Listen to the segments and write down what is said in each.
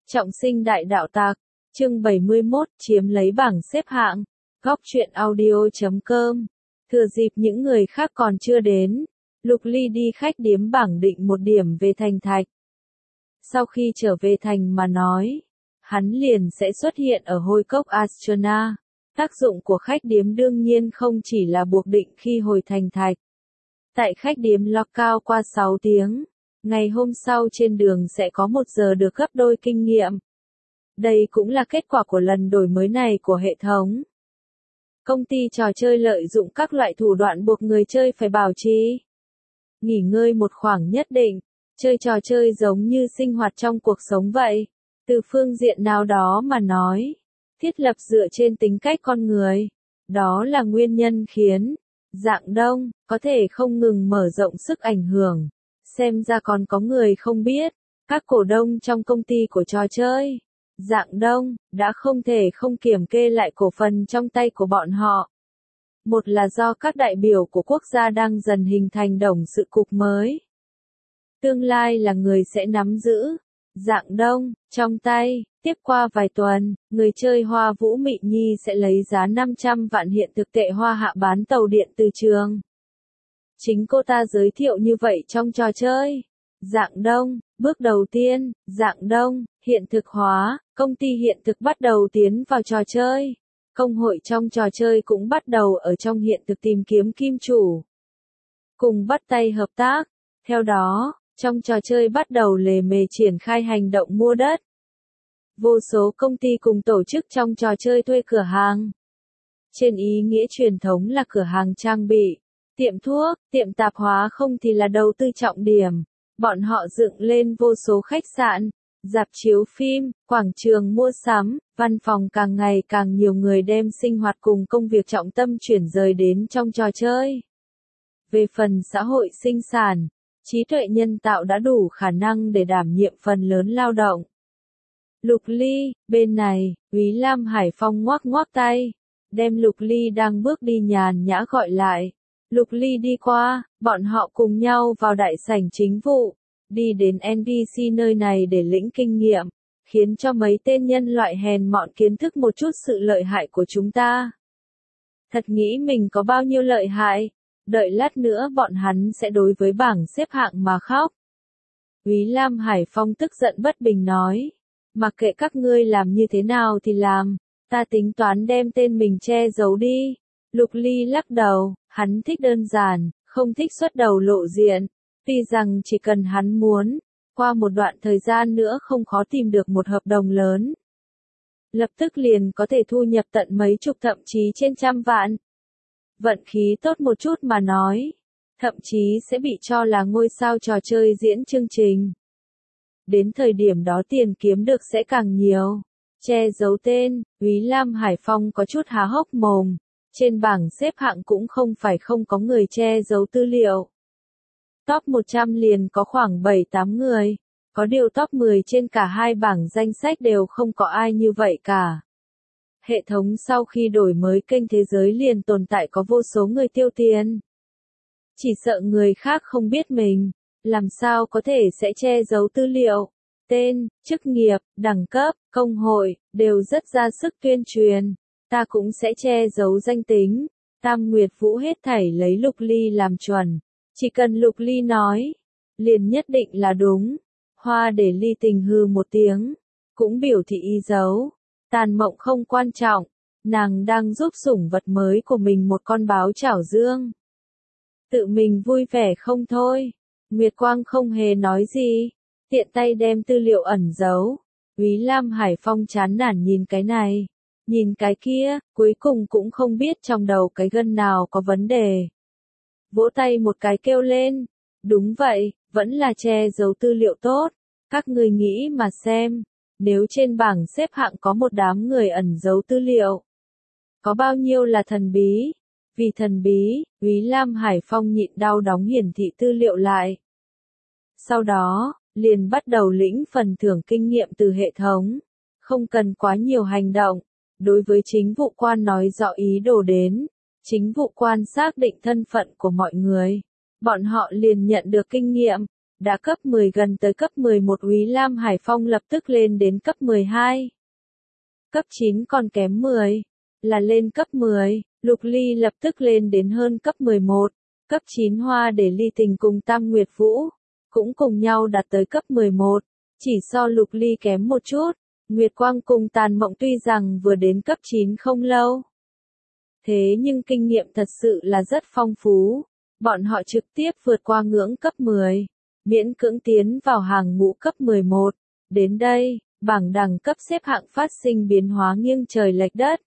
Trọng sinh đại đạo tặc, chương 71, chiếm lấy bảng xếp hạng, góc truyện audio.com. Thừa dịp những người khác còn chưa đến, Lục Ly đi khách điếm bảng định một điểm về thành Thạch. Sau khi trở về thành mà nói, hắn liền sẽ xuất hiện ở Hôi Cốc Astrona. Tác dụng của khách điếm đương nhiên không chỉ là buộc định khi hồi thành Thạch. Tại khách điếm Lockout qua 6 tiếng, ngày hôm sau trên đường sẽ có 1 giờ được gấp đôi kinh nghiệm. Đây cũng là kết quả của lần đổi mới này của hệ thống. Công ty trò chơi lợi dụng các loại thủ đoạn buộc người chơi phải bảo trì nghỉ ngơi một khoảng nhất định, chơi trò chơi giống như sinh hoạt trong cuộc sống vậy. Từ phương diện nào đó mà nói, thiết lập dựa trên tính cách con người. Đó là nguyên nhân khiến Dạng Đông có thể không ngừng mở rộng sức ảnh hưởng. Xem ra còn có người không biết, các cổ đông trong công ty của trò chơi Dạng Đông đã không thể không kiểm kê lại cổ phần trong tay của bọn họ. Một là do các đại biểu của quốc gia đang dần hình thành đồng sự cục mới. Tương lai là người sẽ nắm giữ Dạng Đông trong tay. Tiếp qua vài tuần, người chơi Hoa Vũ Mị Nhi sẽ lấy giá 500 vạn hiện thực tệ Hoa Hạ bán tàu điện từ trường. Chính cô ta giới thiệu như vậy trong trò chơi Dạng Đông. Bước đầu tiên, Dạng Đông hiện thực hóa, công ty hiện thực bắt đầu tiến vào trò chơi. Công hội trong trò chơi cũng bắt đầu ở trong hiện thực tìm kiếm kim chủ, cùng bắt tay hợp tác. Theo đó, trong trò chơi bắt đầu lề mề triển khai hành động mua đất. Vô số công ty cùng tổ chức trong trò chơi thuê cửa hàng. Trên ý nghĩa truyền thống là cửa hàng trang bị, tiệm thuốc, tiệm tạp hóa, không thì là đầu tư trọng điểm. Bọn họ dựng lên vô số khách sạn, rạp chiếu phim, quảng trường mua sắm, văn phòng, càng ngày càng nhiều người đem sinh hoạt cùng công việc trọng tâm chuyển rời đến trong trò chơi. Về phần xã hội sinh sản, trí tuệ nhân tạo đã đủ khả năng để đảm nhiệm phần lớn lao động. Lục Ly, bên này, Úy Lam Hải Phong ngoắc ngoắc tay, đem Lục Ly đang bước đi nhàn nhã gọi lại. Lục Ly đi qua, bọn họ cùng nhau vào đại sảnh chính vụ, đi đến NPC nơi này để lĩnh kinh nghiệm, khiến cho mấy tên nhân loại hèn mọn kiến thức một chút sự lợi hại của chúng ta. Thật nghĩ mình có bao nhiêu lợi hại, đợi lát nữa bọn hắn sẽ đối với bảng xếp hạng mà khóc. Úy Lam Hải Phong tức giận bất bình nói, mặc kệ các ngươi làm như thế nào thì làm, ta tính toán đem tên mình che giấu đi. Lục Ly lắc đầu, hắn thích đơn giản, không thích xuất đầu lộ diện. Tuy rằng chỉ cần hắn muốn, qua một đoạn thời gian nữa không khó tìm được một hợp đồng lớn. Lập tức liền có thể thu nhập tận mấy chục thậm chí trên 100 vạn. Vận khí tốt một chút mà nói, thậm chí sẽ bị cho là ngôi sao trò chơi diễn chương trình. Đến thời điểm đó tiền kiếm được sẽ càng nhiều. Che giấu tên, Úy Lam Hải Phong có chút há hốc mồm. Trên bảng xếp hạng cũng không phải không có người che giấu tư liệu. Top 100 liền có khoảng 7-8 người. Có điều top 10 trên cả hai bảng danh sách đều không có ai như vậy cả. Hệ thống sau khi đổi mới kênh thế giới liền tồn tại có vô số người tiêu tiền. Chỉ sợ người khác không biết mình, làm sao có thể sẽ che giấu tư liệu. Tên, chức nghiệp, đẳng cấp, công hội, đều rất ra sức tuyên truyền. Ta cũng sẽ che giấu danh tính. Tam Nguyệt Vũ hết thảy lấy Lục Ly làm chuẩn. Chỉ cần Lục Ly nói, liền nhất định là đúng. Hoa để Ly Tình hừ một tiếng, cũng biểu thị ý giấu. Tàn Mộng không quan trọng, nàng đang giúp sủng vật mới của mình một con báo chảo dương. Tự mình vui vẻ không thôi. Nguyệt Quang không hề nói gì, tiện tay đem tư liệu ẩn giấu. Úy Lam Hải Phong chán nản nhìn cái này, nhìn cái kia, cuối cùng cũng không biết trong đầu cái gân nào có vấn đề. Vỗ tay một cái kêu lên, đúng vậy, vẫn là che giấu tư liệu tốt. Các người nghĩ mà xem, nếu trên bảng xếp hạng có một đám người ẩn giấu tư liệu, có bao nhiêu là thần bí? Vì thần bí, Úy Lam Hải Phong nhịn đau đóng hiển thị tư liệu lại. Sau đó, liền bắt đầu lĩnh phần thưởng kinh nghiệm từ hệ thống. Không cần quá nhiều hành động. Đối với chính vụ quan nói rõ ý đồ đến. Chính vụ quan xác định thân phận của mọi người. Bọn họ liền nhận được kinh nghiệm. đã cấp 10 gần tới cấp 11 Úy Lam Hải Phong lập tức lên đến cấp 12. Cấp 9 còn kém 10, là lên cấp 10, Lục Ly lập tức lên đến hơn cấp 11. Cấp 9 Hoa để Ly Tình cùng Tam Nguyệt Vũ, cũng cùng nhau đạt tới cấp 11, chỉ so Lục Ly kém một chút. Nguyệt Quang cùng Tàn Mộng tuy rằng vừa đến cấp 9 không lâu, thế nhưng kinh nghiệm thật sự là rất phong phú. Bọn họ trực tiếp vượt qua ngưỡng cấp 10, miễn cưỡng tiến vào hàng ngũ cấp 11. Đến đây, bảng đẳng cấp xếp hạng phát sinh biến hóa nghiêng trời lệch đất.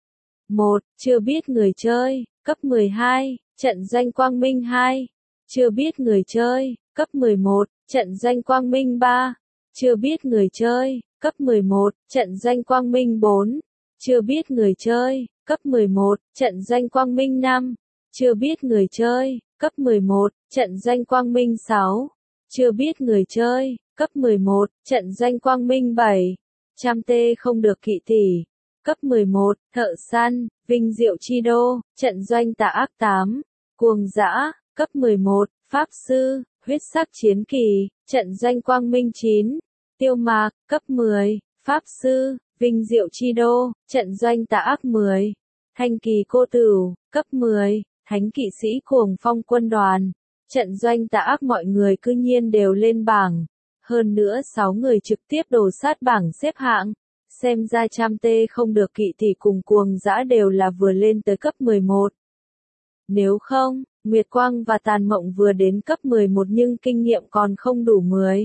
1. Chưa biết người chơi, cấp 12, trận doanh Quang Minh 2. Chưa biết người chơi, cấp 11, trận doanh Quang Minh 3. Chưa biết người chơi, cấp 11, trận doanh Quang Minh 4. Chưa biết người chơi, cấp 11, trận doanh Quang Minh 5. Chưa biết người chơi, cấp 11, trận doanh Quang Minh 6. Chưa biết người chơi, cấp 11, trận doanh Quang Minh 7. Trăm tê không được kỵ tỷ. Cấp 11, thợ săn, Vinh Diệu Chi Đô, trận doanh Tà Ác 8. Cuồng dã, cấp 11, pháp sư, huyết sắc chiến kỳ, trận doanh Quang Minh 9. Tiêu Mạc, cấp 10, pháp sư, Vinh Diệu Chi Đô, trận doanh Tà Ác 10. Thanh Kỳ Cô Tửu, cấp 10, thánh kỵ sĩ Cuồng Phong quân đoàn, trận doanh Tà Ác. Mọi người cư nhiên đều lên bảng, hơn nữa 6 người trực tiếp đổ sát bảng xếp hạng. Xem ra Trăm tê không được kỵ tỷ cùng Cuồng dã đều là vừa lên tới cấp 11. Nếu không, Nguyệt Quang và Tàn Mộng vừa đến cấp 11 nhưng kinh nghiệm còn không đủ 10.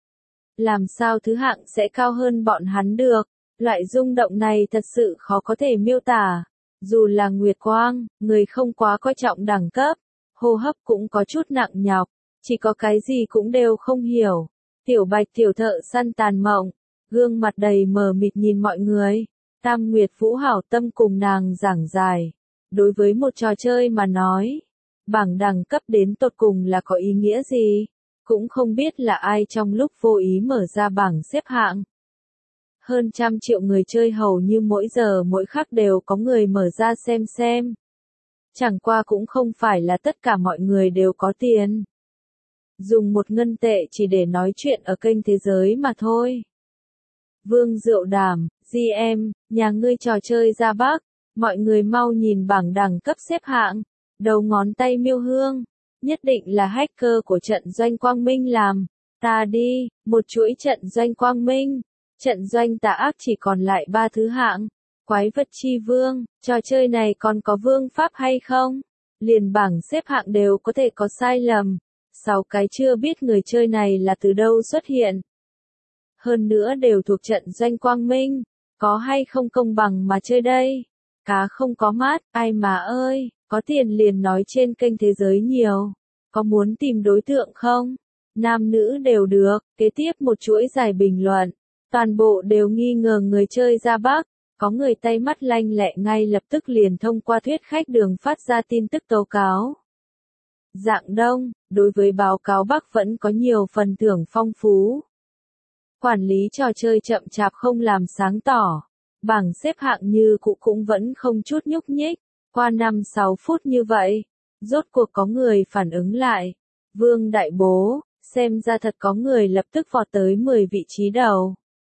Làm sao thứ hạng sẽ cao hơn bọn hắn được? Loại rung động này thật sự khó có thể miêu tả. Dù là Nguyệt Quang, người không quá coi trọng đẳng cấp, hô hấp cũng có chút nặng nhọc, chỉ có cái gì cũng đều không hiểu. Tiểu Bạch tiểu thợ săn Tàn Mộng, gương mặt đầy mờ mịt nhìn mọi người. Tam Nguyệt Vũ hảo tâm cùng nàng giảng giải. Đối với một trò chơi mà nói, bảng đẳng cấp đến tột cùng là có ý nghĩa gì? Cũng không biết là ai trong lúc vô ý mở ra bảng xếp hạng. Hơn 100 triệu người chơi hầu như mỗi giờ mỗi khắc đều có người mở ra xem. Chẳng qua cũng không phải là tất cả mọi người đều có tiền. Dùng 1 ngân tệ chỉ để nói chuyện ở kênh thế giới mà thôi. Vương Diệu Đàm, GM, nhà ngươi trò chơi ra Bắc, mọi người mau nhìn bảng đẳng cấp xếp hạng. Đầu ngón tay Miêu Hương, nhất định là hacker của trận doanh Quang Minh làm. Ta đi, một chuỗi trận doanh Quang Minh. Trận doanh Tà Ác chỉ còn lại 3 thứ hạng. Quái vật chi vương, trò chơi này còn có vương pháp hay không? Liền bảng xếp hạng đều có thể có sai lầm. 6 cái chưa biết người chơi này là từ đâu xuất hiện. Hơn nữa đều thuộc trận doanh Quang Minh. Có hay không công bằng mà chơi đây? Cá không có mát, ai mà ơi, có tiền liền nói trên kênh thế giới nhiều. Có muốn tìm đối tượng không? Nam nữ đều được. Kế tiếp một chuỗi dài bình luận. Toàn bộ đều nghi ngờ người chơi ra Bắc. Có người tay mắt lanh lẹ ngay lập tức liền thông qua thuyết khách đường phát ra tin tức tố cáo. Dạng Đông, đối với báo cáo Bắc vẫn có nhiều phần thưởng phong phú. Quản lý trò chơi chậm chạp không làm sáng tỏ. Bảng xếp hạng như cũ cũng vẫn không chút nhúc nhích. Qua 5-6 phút như vậy, rốt cuộc có người phản ứng lại. Vương Đại Bố, xem ra thật có người lập tức vọt tới 10 vị trí đầu.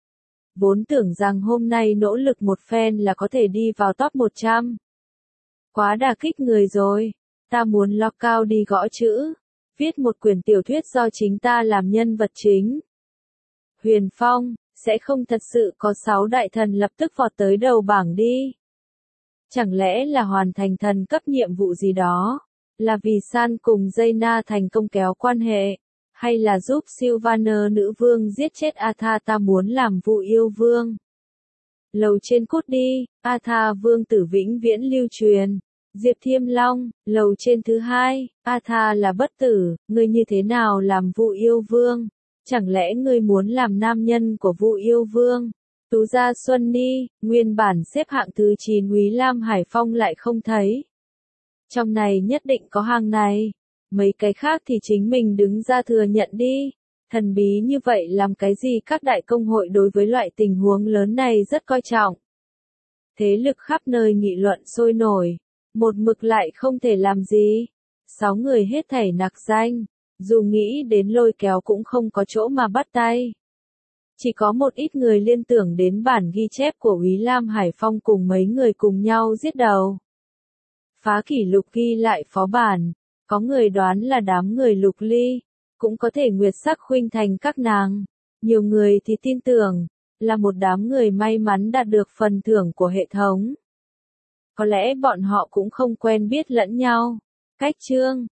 Vốn tưởng rằng hôm nay nỗ lực một phen là có thể đi vào top 100. Quá đả kích người rồi. Ta muốn log cao đi gõ chữ. Viết một quyển tiểu thuyết do chính ta làm nhân vật chính. Huyền Phong, sẽ không thật sự có 6 đại thần lập tức vọt tới đầu bảng đi. Chẳng lẽ là hoàn thành thần cấp nhiệm vụ gì đó? Là vì San cùng Jaina thành công kéo quan hệ? Hay là giúp Sylvaner nữ vương giết chết Atha? Ta muốn làm vụ yêu vương. Lầu trên cút đi, Atha vương tử vĩnh viễn lưu truyền. Diệp Thiêm Long, lầu trên thứ 2, Atha là bất tử, ngươi như thế nào làm vụ yêu vương? Chẳng lẽ ngươi muốn làm nam nhân của vụ yêu vương? Tú Gia Xuân Ni, nguyên bản xếp hạng thứ 9 Úy Lam Hải Phong lại không thấy. Trong này nhất định có hàng này. Mấy cái khác thì chính mình đứng ra thừa nhận đi. Thần bí như vậy làm cái gì? Các đại công hội đối với loại tình huống lớn này rất coi trọng. Thế lực khắp nơi nghị luận sôi nổi. Một mực lại không thể làm gì. 6 người hết thảy nặc danh. Dù nghĩ đến lôi kéo cũng không có chỗ mà bắt tay. Chỉ có một ít người liên tưởng đến bản ghi chép của Úy Lam Hải Phong cùng mấy người cùng nhau giết đầu. Phá kỷ lục ghi lại phó bản, có người đoán là đám người Lục Ly, cũng có thể Nguyệt Sắc khuynh thành các nàng. Nhiều người thì tin tưởng, là một đám người may mắn đạt được phần thưởng của hệ thống. Có lẽ bọn họ cũng không quen biết lẫn nhau. Cách chương